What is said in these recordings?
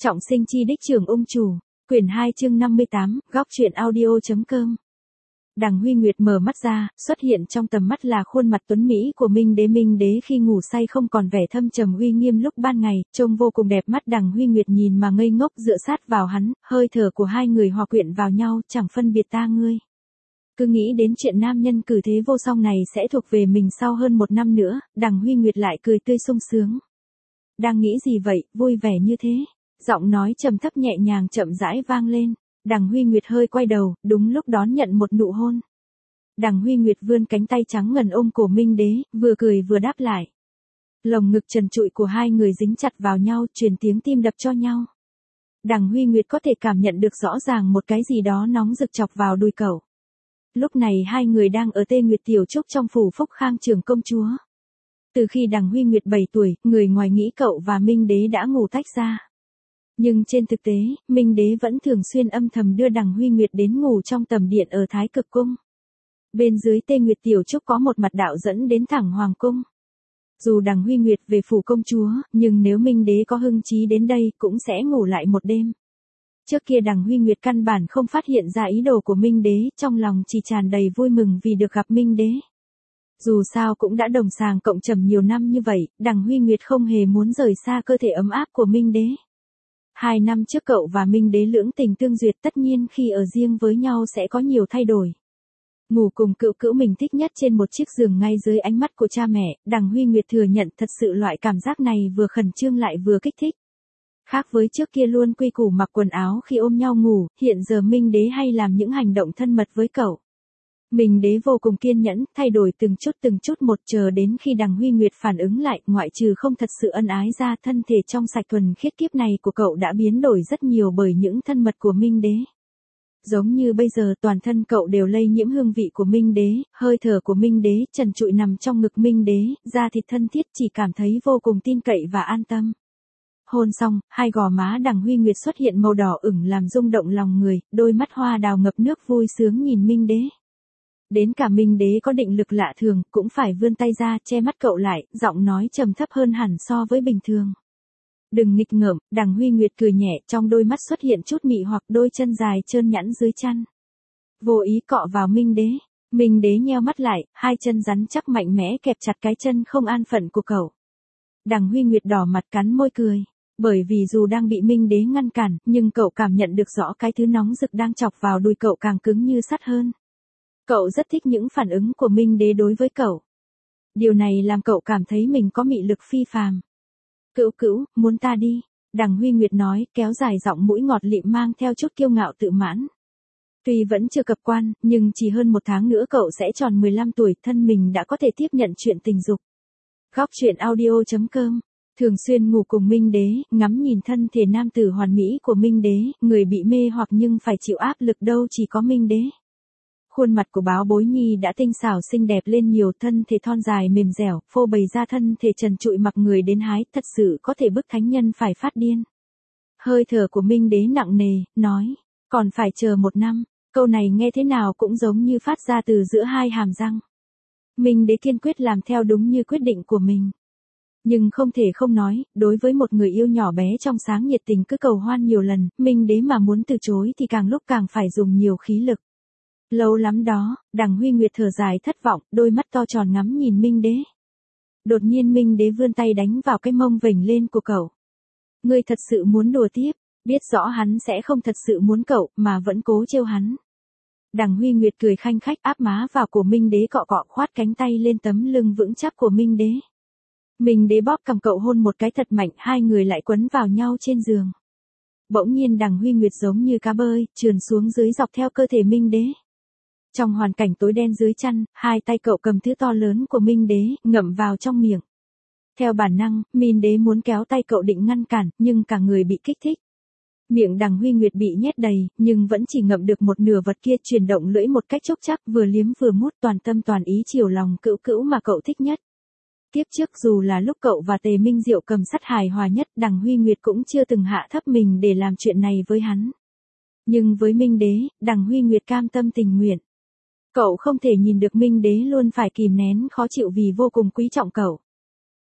Trọng sinh chi đích trưởng ung chủ, quyển 2 chương 58, góc truyện audio.com. Đằng Huy Nguyệt mở mắt ra, xuất hiện trong tầm mắt là khuôn mặt tuấn mỹ của Minh Đế. Minh Đế khi ngủ say không còn vẻ thâm trầm uy nghiêm lúc ban ngày, trông vô cùng đẹp mắt. Đằng Huy Nguyệt nhìn mà ngây ngốc dựa sát vào hắn, hơi thở của hai người hòa quyện vào nhau, chẳng phân biệt ta ngươi. Cứ nghĩ đến chuyện nam nhân cử thế vô song này sẽ thuộc về mình sau hơn một năm nữa, Đằng Huy Nguyệt lại cười tươi sung sướng. Đang nghĩ gì vậy, vui vẻ như thế? Giọng nói trầm thấp nhẹ nhàng chậm rãi vang lên. Đằng Huy Nguyệt hơi quay đầu, đúng lúc đón nhận một nụ hôn. Đằng Huy Nguyệt vươn cánh tay trắng ngần ôm cổ Minh Đế, vừa cười vừa đáp lại. Lồng ngực trần trụi của hai người dính chặt vào nhau, truyền tiếng tim đập cho nhau. Đằng Huy Nguyệt có thể cảm nhận được rõ ràng một cái gì đó nóng rực chọc vào đùi cậu. Lúc này hai người đang ở Tê Nguyệt Tiểu Trúc trong phủ Phúc Khang trưởng công chúa. Từ khi Đằng Huy Nguyệt 7 tuổi, người ngoài nghĩ cậu và Minh Đế đã ngủ tách ra. Nhưng trên thực tế, Minh Đế vẫn thường xuyên âm thầm đưa Đằng Huy Nguyệt đến ngủ trong tầm điện ở Thái Cực Cung. Bên dưới Tê Nguyệt Tiểu Trúc có một mặt đạo dẫn đến thẳng Hoàng Cung. Dù Đằng Huy Nguyệt về phủ công chúa, nhưng nếu Minh Đế có hưng trí đến đây cũng sẽ ngủ lại một đêm. Trước kia Đằng Huy Nguyệt căn bản không phát hiện ra ý đồ của Minh Đế, trong lòng chỉ tràn đầy vui mừng vì được gặp Minh Đế. Dù sao cũng đã đồng sàng cộng trầm nhiều năm như vậy, Đằng Huy Nguyệt không hề muốn rời xa cơ thể ấm áp của Minh Đế. 2 năm trước cậu và Minh Đế lưỡng tình tương duyệt, tất nhiên khi ở riêng với nhau sẽ có nhiều thay đổi. Ngủ cùng cữu cữu mình thích nhất trên một chiếc giường ngay dưới ánh mắt của cha mẹ, Đằng Huy Nguyệt thừa nhận thật sự loại cảm giác này vừa khẩn trương lại vừa kích thích. Khác với trước kia luôn quy củ mặc quần áo khi ôm nhau ngủ, hiện giờ Minh Đế hay làm những hành động thân mật với cậu. Minh Đế vô cùng kiên nhẫn, thay đổi từng chút một, chờ đến khi Đằng Huy Nguyệt phản ứng lại, ngoại trừ không thật sự ân ái ra, thân thể trong sạch thuần khiết kiếp này của cậu đã biến đổi rất nhiều bởi những thân mật của Minh Đế. Giống như bây giờ toàn thân cậu đều lây nhiễm hương vị của Minh Đế, hơi thở của Minh Đế trần trụi nằm trong ngực Minh Đế, da thịt thân thiết, chỉ cảm thấy vô cùng tin cậy và an tâm. Hôn xong, hai gò má Đằng Huy Nguyệt xuất hiện màu đỏ ửng làm rung động lòng người, đôi mắt hoa đào ngập nước vui sướng nhìn Minh Đế. Đến cả Minh Đế có định lực lạ thường, cũng phải vươn tay ra che mắt cậu lại, giọng nói trầm thấp hơn hẳn so với bình thường. Đừng nghịch ngợm, Đằng Huy Nguyệt cười nhẹ, trong đôi mắt xuất hiện chút mị hoặc, đôi chân dài trơn nhẵn dưới chăn. Vô ý cọ vào Minh Đế. Minh Đế nheo mắt lại, hai chân rắn chắc mạnh mẽ kẹp chặt cái chân không an phận của cậu. Đằng Huy Nguyệt đỏ mặt cắn môi cười. Bởi vì dù đang bị Minh Đế ngăn cản, nhưng cậu cảm nhận được rõ cái thứ nóng rực đang chọc vào đùi cậu càng cứng như sắt hơn. Cậu rất thích những phản ứng của Minh Đế đối với cậu. Điều này làm cậu cảm thấy mình có mị lực phi phàm. Cữu cữu, muốn ta đi. Đằng Huy Nguyệt nói, kéo dài giọng mũi ngọt lịm mang theo chút kiêu ngạo tự mãn. Tuy vẫn chưa cập quan, nhưng chỉ hơn 1 tháng nữa cậu sẽ tròn 15 tuổi, thân mình đã có thể tiếp nhận chuyện tình dục. Góc truyện audio.com. Thường xuyên ngủ cùng Minh Đế, ngắm nhìn thân thể nam tử hoàn mỹ của Minh Đế, người bị mê hoặc nhưng phải chịu áp lực đâu chỉ có Minh Đế. Khuôn mặt của Báo Bối Nhi đã tinh xảo xinh đẹp lên nhiều, thân thể thon dài mềm dẻo, phô bày ra thân thể trần trụi mặc người đến hái, thật sự có thể bức thánh nhân phải phát điên. Hơi thở của Minh Đế nặng nề, nói, còn phải chờ 1 năm, câu này nghe thế nào cũng giống như phát ra từ giữa hai hàm răng. Minh Đế kiên quyết làm theo đúng như quyết định của mình. Nhưng không thể không nói, đối với một người yêu nhỏ bé trong sáng nhiệt tình cứ cầu hoan nhiều lần, Minh Đế mà muốn từ chối thì càng lúc càng phải dùng nhiều khí lực. Lâu lắm đó, Đằng Huy Nguyệt thở dài thất vọng, đôi mắt to tròn ngắm nhìn Minh Đế. Đột nhiên Minh Đế vươn tay đánh vào cái mông vểnh lên của cậu. Ngươi thật sự muốn đùa tiếp, biết rõ hắn sẽ không thật sự muốn cậu, mà vẫn cố trêu hắn. Đằng Huy Nguyệt cười khanh khách áp má vào cổ Minh Đế, cọ cọ khoát cánh tay lên tấm lưng vững chắc của Minh Đế. Minh Đế bóp cằm cậu hôn một cái thật mạnh, hai người lại quấn vào nhau trên giường. Bỗng nhiên Đằng Huy Nguyệt giống như cá bơi, trườn xuống dưới dọc theo cơ thể Minh Đế. Trong hoàn cảnh tối đen dưới chăn, hai tay cậu cầm thứ to lớn của Minh Đế, ngậm vào trong miệng. Theo bản năng, Minh Đế muốn kéo tay cậu định ngăn cản, nhưng cả người bị kích thích. Miệng Đằng Huy Nguyệt bị nhét đầy, nhưng vẫn chỉ ngậm được một nửa vật kia, chuyển động lưỡi một cách chốc chắc, vừa liếm vừa mút, toàn tâm toàn ý chiều lòng cữu cữu mà cậu thích nhất. Tiếp trước dù là lúc cậu và Tề Minh Diệu cầm sắt hài hòa nhất, Đằng Huy Nguyệt cũng chưa từng hạ thấp mình để làm chuyện này với hắn. Nhưng với Minh Đế, Đằng Huy Nguyệt cam tâm tình nguyện. Cậu không thể nhìn được Minh Đế luôn phải kìm nén khó chịu vì vô cùng quý trọng cậu.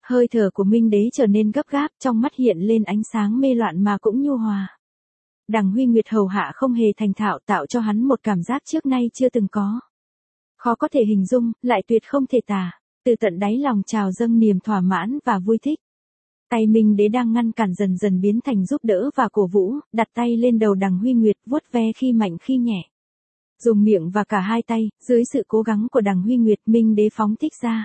Hơi thở của Minh Đế trở nên gấp gáp, trong mắt hiện lên ánh sáng mê loạn mà cũng nhu hòa. Đằng Huy Nguyệt hầu hạ không hề thành thạo, tạo cho hắn một cảm giác trước nay chưa từng có. Khó có thể hình dung, lại tuyệt không thể tả. Từ tận đáy lòng trào dâng niềm thỏa mãn và vui thích. Tay Minh Đế đang ngăn cản dần dần biến thành giúp đỡ và cổ vũ, đặt tay lên đầu đằng Huy Nguyệt, vuốt ve khi mạnh khi nhẹ. Dùng miệng và cả hai tay, dưới sự cố gắng của đằng Huy Nguyệt, Minh Đế phóng thích ra.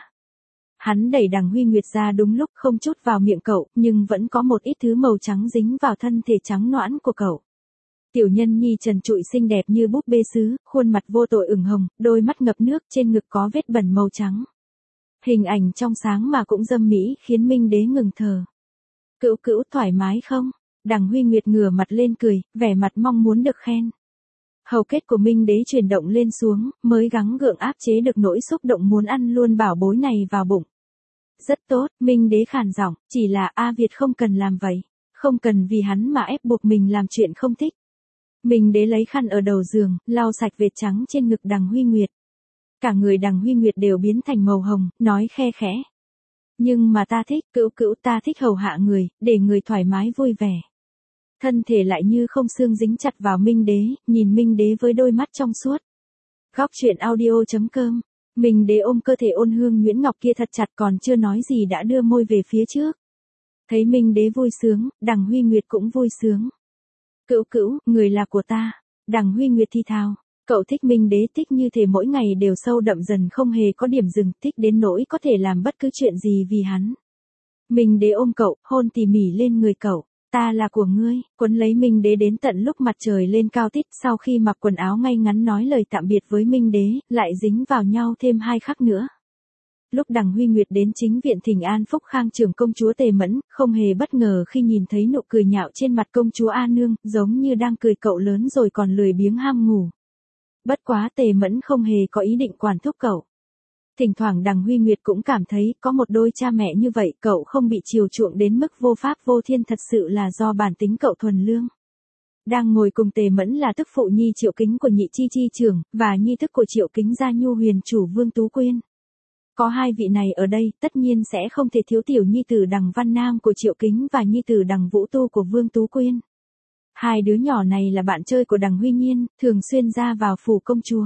Hắn đẩy đằng Huy Nguyệt ra đúng lúc, không chút vào miệng cậu, nhưng vẫn có một ít thứ màu trắng dính vào thân thể trắng nõn của cậu. Tiểu nhân nhi trần trụi xinh đẹp như búp bê sứ, khuôn mặt vô tội ửng hồng, đôi mắt ngập nước, trên ngực có vết bẩn màu trắng. Hình ảnh trong sáng mà cũng dâm mỹ, khiến Minh Đế ngừng thở. Cữu cữu thoải mái không? Đằng Huy Nguyệt ngửa mặt lên cười, vẻ mặt mong muốn được khen. Hầu kết của Minh Đế chuyển động lên xuống, mới gắng gượng áp chế được nỗi xúc động muốn ăn luôn bảo bối này vào bụng. Rất tốt, Minh Đế khàn giọng, chỉ là A Việt không cần làm vậy. Không cần vì hắn mà ép buộc mình làm chuyện không thích. Minh Đế lấy khăn ở đầu giường, lau sạch vệt trắng trên ngực đằng Huy Nguyệt. Cả người đằng Huy Nguyệt đều biến thành màu hồng, nói khe khẽ. Nhưng mà ta thích, cữu cữu, ta thích hầu hạ người, để người thoải mái vui vẻ. Thân thể lại như không xương dính chặt vào Minh Đế, nhìn Minh Đế với đôi mắt trong suốt. Góc truyện audio.com. Minh Đế ôm cơ thể ôn hương nhuyễn ngọc kia thật chặt, còn chưa nói gì đã đưa môi về phía trước. Thấy Minh Đế vui sướng, đằng Huy Nguyệt cũng vui sướng. Cữu cữu, người là của ta. Đằng Huy Nguyệt thi thào. Cậu thích Minh Đế, thích như thể mỗi ngày đều sâu đậm dần không hề có điểm dừng, thích đến nỗi có thể làm bất cứ chuyện gì vì hắn. Minh Đế ôm cậu, hôn tỉ mỉ lên người cậu. Ta là của ngươi, quấn lấy Minh Đế đến tận lúc mặt trời lên cao tít, sau khi mặc quần áo ngay ngắn nói lời tạm biệt với Minh Đế, lại dính vào nhau thêm 2 khắc nữa. Lúc đằng Huy Nguyệt đến chính viện thỉnh an Phúc Khang trưởng công chúa Tề Mẫn, không hề bất ngờ khi nhìn thấy nụ cười nhạo trên mặt công chúa A Nương, giống như đang cười cậu lớn rồi còn lười biếng ham ngủ. Bất quá Tề Mẫn không hề có ý định quản thúc cậu. Thỉnh thoảng đằng Huy Nguyệt cũng cảm thấy có một đôi cha mẹ như vậy, cậu không bị chiều chuộng đến mức vô pháp vô thiên thật sự là do bản tính cậu thuần lương. Đang ngồi cùng Tề Mẫn là tức phụ nhi Triệu Kính của Nhị Chi Chi trưởng, và nhi thức của Triệu Kính gia nhu huyền chủ Vương Tú Quyên. Có hai vị này ở đây, tất nhiên sẽ không thể thiếu tiểu nhi tử đằng Văn Nam của Triệu Kính và nhi tử đằng Vũ Tu của Vương Tú Quyên. Hai đứa nhỏ này là bạn chơi của đằng Huy Nhiên, thường xuyên ra vào phủ công chúa.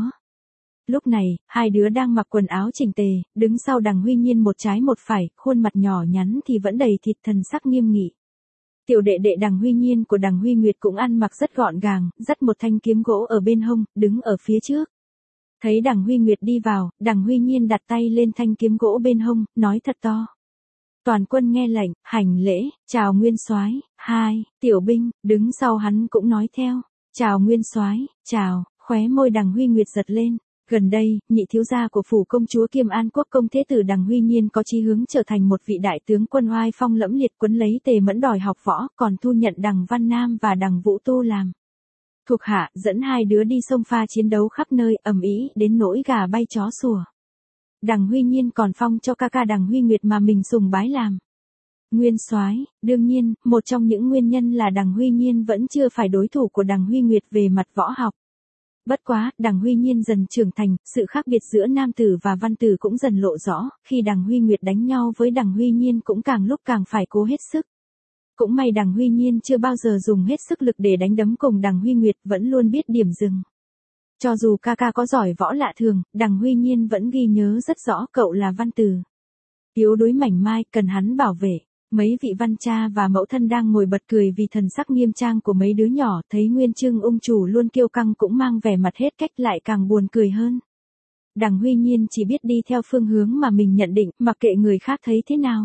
Lúc này, hai đứa đang mặc quần áo chỉnh tề, đứng sau đằng Huy Nhiên một trái một phải, khuôn mặt nhỏ nhắn thì vẫn đầy thịt, thần sắc nghiêm nghị. Tiểu đệ đệ đằng Huy Nhiên của đằng Huy Nguyệt cũng ăn mặc rất gọn gàng, dắt một thanh kiếm gỗ ở bên hông, đứng ở phía trước. Thấy đằng Huy Nguyệt đi vào, đằng Huy Nhiên đặt tay lên thanh kiếm gỗ bên hông, nói thật to. Toàn quân nghe lệnh, hành lễ, chào nguyên soái. Hai, tiểu binh, đứng sau hắn cũng nói theo. Chào nguyên soái, chào, khóe môi đằng Huy Nguyệt giật lên. Gần đây, nhị thiếu gia của phủ công chúa kiêm An Quốc công thế tử đằng Huy Nhiên có chí hướng trở thành một vị đại tướng quân oai phong lẫm liệt, quấn lấy Tề Mẫn đòi học võ, còn thu nhận đằng Văn Nam và đằng Vũ Tu làm thuộc hạ, dẫn hai đứa đi xông pha chiến đấu khắp nơi, ầm ĩ đến nỗi gà bay chó sủa. Đằng Huy Nhiên còn phong cho ca ca đằng Huy Nguyệt mà mình sùng bái làm nguyên soái. Đương nhiên, một trong những nguyên nhân là đằng Huy Nhiên vẫn chưa phải đối thủ của đằng Huy Nguyệt về mặt võ học. Bất quá, đằng Huy Nhiên dần trưởng thành, sự khác biệt giữa nam tử và văn tử cũng dần lộ rõ, khi đằng Huy Nguyệt đánh nhau với đằng Huy Nhiên cũng càng lúc càng phải cố hết sức. Cũng may đằng Huy Nhiên chưa bao giờ dùng hết sức lực để đánh đấm cùng đằng Huy Nguyệt, vẫn luôn biết điểm dừng. Cho dù ca ca có giỏi võ lạ thường, đằng Huy Nhiên vẫn ghi nhớ rất rõ cậu là văn tử. Yếu đuối mảnh mai, cần hắn bảo vệ. Mấy vị văn cha và mẫu thân đang ngồi bật cười vì thần sắc nghiêm trang của mấy đứa nhỏ, thấy Nguyên Trưng ung chủ luôn kiêu căng cũng mang vẻ mặt hết cách, lại càng buồn cười hơn. Đằng Huy Nhiên chỉ biết đi theo phương hướng mà mình nhận định, mặc kệ người khác thấy thế nào.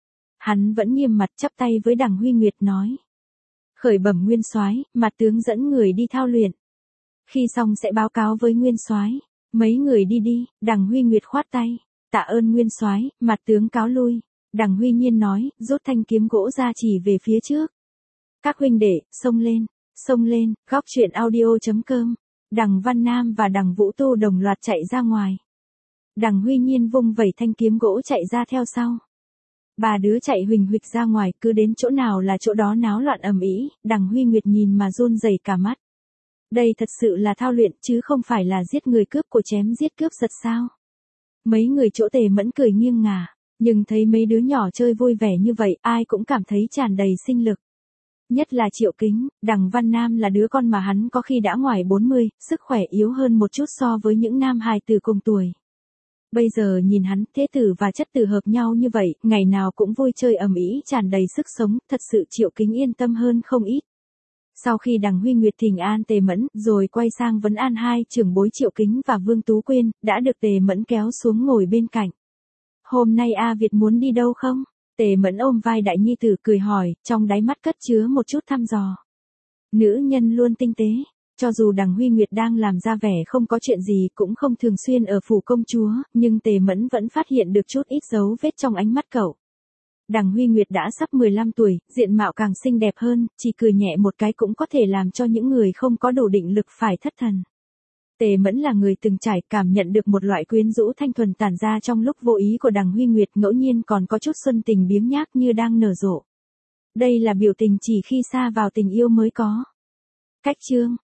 Hắn vẫn nghiêm mặt chắp tay với đằng Huy Nguyệt nói. Khởi bẩm nguyên soái, mặt tướng dẫn người đi thao luyện. Khi xong sẽ báo cáo với nguyên soái. Mấy người đi đi, đằng Huy Nguyệt khoát tay. Tạ ơn nguyên soái, mặt tướng cáo lui. Đằng Huy Nhiên nói, rút thanh kiếm gỗ ra chỉ về phía trước. Các huynh đệ, xông lên, góc truyện audio.com. Đằng Văn Nam và đằng Vũ Tu đồng loạt chạy ra ngoài. Đằng Huy Nhiên vung vẩy thanh kiếm gỗ chạy ra theo sau. Ba đứa chạy huỳnh huỵch ra ngoài, cứ đến chỗ nào là chỗ đó náo loạn ầm ĩ. Đằng Huy Nguyệt nhìn mà run rẩy cả mắt. Đây thật sự là thao luyện chứ không phải là giết người cướp của chém giết cướp giật sao? Mấy người chỗ Tề Mẫn cười nghiêng ngả. Nhưng thấy mấy đứa nhỏ chơi vui vẻ như vậy, ai cũng cảm thấy tràn đầy sinh lực. Nhất là Triệu Kính, Đằng Văn Nam là đứa con mà hắn có khi đã ngoài 40, sức khỏe yếu hơn một chút so với những nam hài tử cùng tuổi. Bây giờ nhìn hắn, thế tử và chất tử hợp nhau như vậy, ngày nào cũng vui chơi ầm ĩ, tràn đầy sức sống, thật sự Triệu Kính yên tâm hơn không ít. Sau khi Đằng Huy Nguyệt thỉnh an Tề Mẫn, rồi quay sang vấn an hai trưởng bối Triệu Kính và Vương Tú Quyên, đã được Tề Mẫn kéo xuống ngồi bên cạnh. Hôm nay A Việt muốn đi đâu không? Tề Mẫn ôm vai đại nhi tử cười hỏi, trong đáy mắt cất chứa một chút thăm dò. Nữ nhân luôn tinh tế, cho dù Đằng Huy Nguyệt đang làm ra vẻ không có chuyện gì cũng không thường xuyên ở phủ công chúa, nhưng Tề Mẫn vẫn phát hiện được chút ít dấu vết trong ánh mắt cậu. Đằng Huy Nguyệt đã sắp 15 tuổi, diện mạo càng xinh đẹp hơn, chỉ cười nhẹ một cái cũng có thể làm cho những người không có đủ định lực phải thất thần. Tề Mẫn là người từng trải, cảm nhận được một loại quyến rũ thanh thuần tản ra trong lúc vô ý của Đằng Huy Nguyệt, ngẫu nhiên còn có chút xuân tình biếng nhác như đang nở rộ. Đây là biểu tình chỉ khi xa vào tình yêu mới có. Cách chương